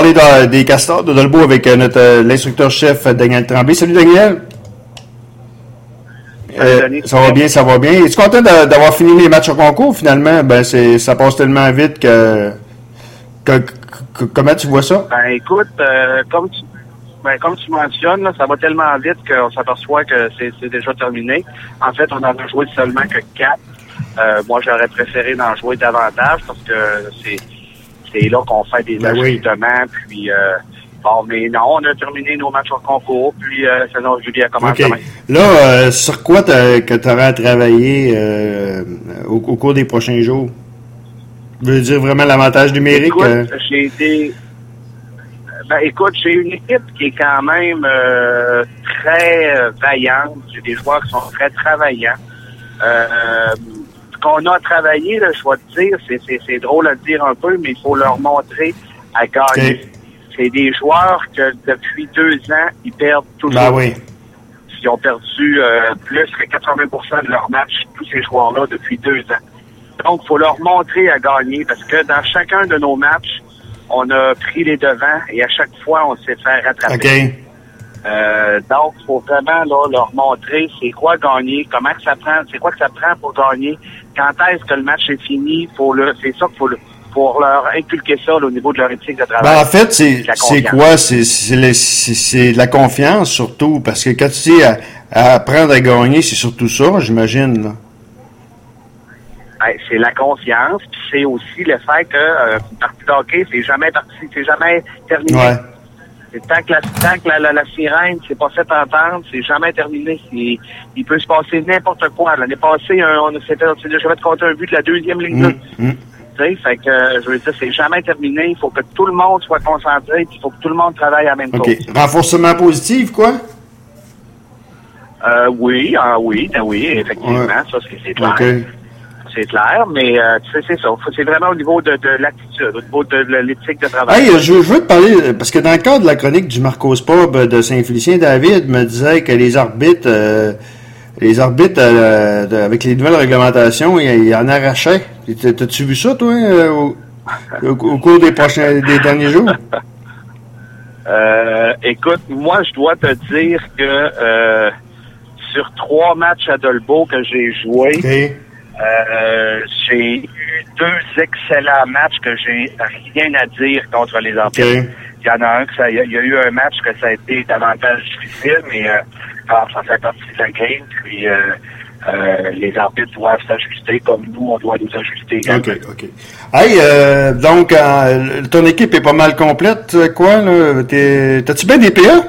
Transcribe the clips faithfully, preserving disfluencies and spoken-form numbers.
parler de, des Castors de Dolbeau avec euh, notre euh, l'instructeur-chef Daniel Tremblay. Salut Daniel. Euh, ça va bien, ça va bien. Es-tu content de, d'avoir fini les matchs au concours finalement? Ben c'est ça passe tellement vite que, que, que comment tu vois ça? Ben écoute, euh, comme tu ben, comme tu mentionnes, là, ça va tellement vite qu'on s'aperçoit que c'est, c'est déjà terminé. En fait, on en a joué seulement que quatre. Euh, moi, j'aurais préféré d'en jouer davantage parce que c'est c'est là qu'on fait des ben ajustements. Oui. Puis, euh, bon, mais non, on a terminé nos matchs au concours. Puis, euh, la saison régulière commence okay. demain. Là, euh, sur quoi t'as, que tu auras à travailler euh, au, au cours des prochains jours? Je veux dire vraiment l'avantage numérique? Écoute, euh... j'ai été... Ben, écoute, j'ai une équipe qui est quand même euh, très euh, vaillante. J'ai des joueurs qui sont très travaillants. Euh, ce qu'on a travaillé, là, je vais te dire, c'est, c'est, c'est drôle à dire un peu, mais il faut leur montrer à gagner. Okay. C'est des joueurs que depuis deux ans, ils perdent toujours. Ben oui. Ils ont perdu euh, plus que quatre-vingts pour cent de leurs matchs, tous ces joueurs-là, depuis deux ans. Donc, il faut leur montrer à gagner parce que dans chacun de nos matchs, on a pris les devants et à chaque fois, on s'est fait rattraper. Okay. Euh, donc, il faut vraiment là, leur montrer c'est quoi gagner, comment que ça prend, c'est quoi que ça prend pour gagner, quand est-ce que le match est fini, faut le, c'est ça qu'il faut le, pour leur inculquer ça là, au niveau de leur éthique de travail. Ben, en fait, c'est, c'est quoi? C'est, c'est, le, c'est, c'est de la confiance surtout, parce que quand tu dis à, à apprendre à gagner, c'est surtout ça, j'imagine, là. Ben, c'est la confiance, puis c'est aussi le fait que euh, une partie de hockey, c'est jamais parti, c'est jamais terminé. Ouais. C'est tant que la tant que la, la, la sirène s'est pas fait entendre, c'est jamais terminé. C'est, il peut se passer n'importe quoi. L'année passée, un, on s'est fait, on s'est déjà fait compter un but de la deuxième ligne. Mmh, mmh. Tu sais, fait que je veux dire, c'est jamais terminé. Il faut que tout le monde soit concentré, puis il faut que tout le monde travaille à la même okay. chose. Renforcement positif, quoi? Euh, oui, ah oui, ben oui, effectivement, ouais. ça c'est, c'est clair. Okay. C'est clair, mais euh, tu sais, c'est ça. C'est vraiment au niveau de, de l'attitude, au niveau de, de l'éthique de travail. Hey, je, je veux te parler, parce que dans le cadre de la chronique du Marcos Pub de Saint-Félicien, David me disait que les arbitres, euh, les arbitres, euh, de, avec les nouvelles réglementations, ils, ils en arrachaient. T'as-tu vu ça, toi, euh, au, au, au cours des prochains, des derniers jours? Euh, écoute, moi, je dois te dire que euh, sur trois matchs à Dolbeau que j'ai joué, okay. Euh, j'ai eu deux excellents matchs que j'ai rien à dire contre les arbitres. Okay. Il y en a un que ça, il y, y a eu un match que ça a été davantage difficile, mais euh, alors, ça fait partie de la game. Puis euh, euh, les arbitres doivent s'ajuster comme nous, on doit nous ajuster. Ok, ok. Hey, euh, donc euh, ton équipe est pas mal complète, quoi là? T'es, t'as-tu bien des P A?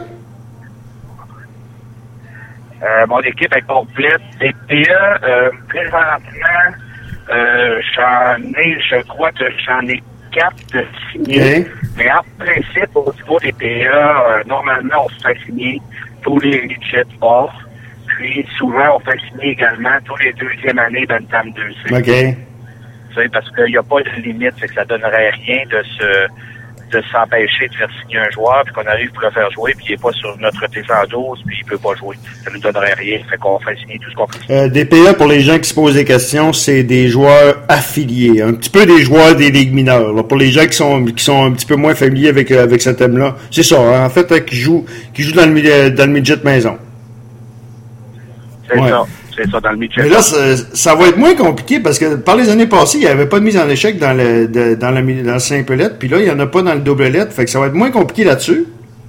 Euh, mon équipe est complète. Les P A, euh, présentement, euh, j'en ai, je crois que j'en ai quatre de signés. Okay. Mais en principe, au niveau des P A, euh, normalement, on se fait signer tous les budgets forts. Puis souvent, on fait signer également tous les deuxièmes années d'Antam deux C. OK. Tu sais, parce qu'il n'y a pas de limite, c'est que ça donnerait rien de se de s'empêcher de faire signer un joueur, puis qu'on arrive pour le faire jouer, puis il n'est pas sur notre T cent douze, puis il peut pas jouer. Ça nous donnerait rien. Fait qu'on fait signer tout ce qu'on peut signer. Euh, des P A, pour les gens qui se posent des questions, c'est des joueurs affiliés. Un petit peu des joueurs des ligues mineures. Là, pour les gens qui sont qui sont un petit peu moins familiers avec, euh, avec ce thème-là. C'est ça, hein, en fait, euh, qui jouent qui jouent dans le, dans le midget maison. C'est ouais. ça. C'est ça, dans le midget. Mais là, ça, ça va être moins compliqué parce que par les années passées, il n'y avait pas de mise en échec dans le de, dans la dans le simple lettre, puis là, il n'y en a pas dans le double lettre, fait que ça va être moins compliqué là-dessus.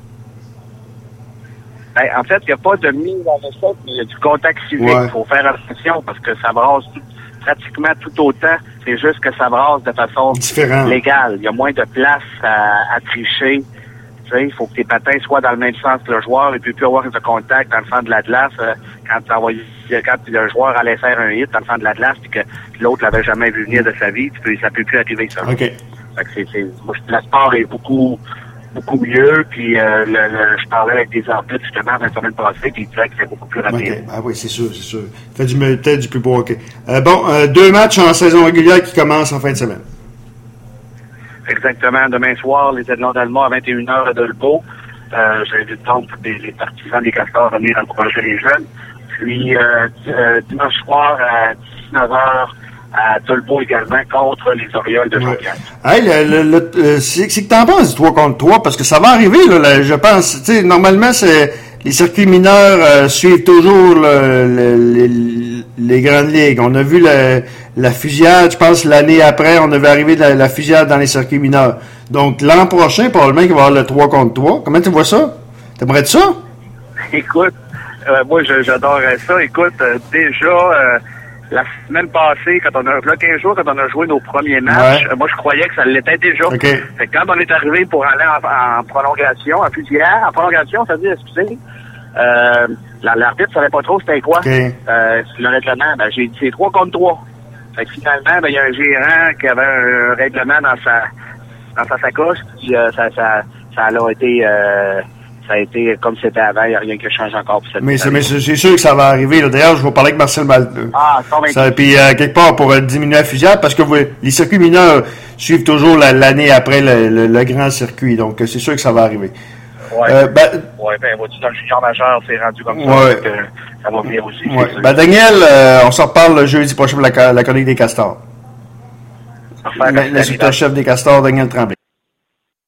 Ben, en fait, il n'y a pas de mise en échec, mais il y a du contact physique. Il ouais. faut faire attention parce que ça brasse tout, pratiquement tout autant. C'est juste que ça brasse de façon différente, légale. Il y a moins de place à, à tricher. Il faut que tes patins soient dans le même sens que le joueur et puis plus avoir de contact dans le fond de la glace euh, quand, quand le joueur allait faire un hit dans le fond de la glace puis que l'autre l'avait jamais vu venir de sa vie, tu peux, ça peut plus arriver ça. OK. Fait que c'est, c'est, moi, le sport est beaucoup beaucoup mieux puis euh, le, le, je parlais avec des arbitres justement la semaine passée puis ils disaient que c'est beaucoup plus rapide. Okay. Ah oui, c'est sûr, c'est sûr. Fait du, peut-être du plus beau hockey. Euh, bon, euh, deux matchs en saison régulière qui commencent en fin de semaine. Exactement. Demain soir, les Aidelons d'Alma à vingt et une heures à Dolbeau. Euh, j'invite donc les, les partisans des Castors à venir encourager les jeunes. Puis euh, euh, dimanche soir à dix-neuf heures à Tulpo également contre les Orioles de Jonquière. Ouais. Hey, le, le, le, euh, c'est, c'est que t'en penses du trois contre trois, parce que ça va arriver, là, là je pense. Tu sais, normalement, c'est les circuits mineurs euh, suivent toujours le, le, les, les grandes ligues. On a vu le, la fusillade, je pense, l'année après, on avait arrivé la, la fusillade dans les circuits mineurs. Donc, l'an prochain, probablement qu'il va y avoir le trois contre trois. Comment tu vois ça? T'aimerais ça? Écoute, euh, moi, je, j'adorerais ça. Écoute, euh, déjà... Euh, la semaine passée, quand on a, là, quinze jours, quand on a joué nos premiers matchs, ouais. moi, je croyais que ça l'était déjà. Okay. Fait que quand on est arrivé pour aller en, en prolongation, en fusillade, en prolongation, ça veut dire, excusez, euh, l'arbitre ne savait pas trop c'était quoi. Okay. Euh, le règlement, ben, j'ai dit c'est trois contre trois. Fait que finalement, ben, il y a un gérant qui avait un règlement dans sa, dans sa sacoche, puis euh, ça, ça, ça a été, euh, ça a été comme c'était avant, il n'y a rien qui change encore pour cette Mais, c'est, mais c'est, c'est sûr que ça va arriver. Là. D'ailleurs, je vais parler avec Marcel Mal. Ah, ça Puis, euh, quelque part, pour euh, diminuer la fusillade, parce que vous, les circuits mineurs suivent toujours la, l'année après le, le, le grand circuit. Donc, c'est sûr que ça va arriver. Ouais. Euh, ben, ouais, ben, vois-tu, dans le junior majeur, c'est rendu comme ça. Ouais. Donc, euh, ça va venir aussi. Ouais. Ben, Daniel, euh, on s'en reparle le jeudi prochain pour la, la chronique des Castors. L'inspecteur-chef des Castors, Daniel Tremblay.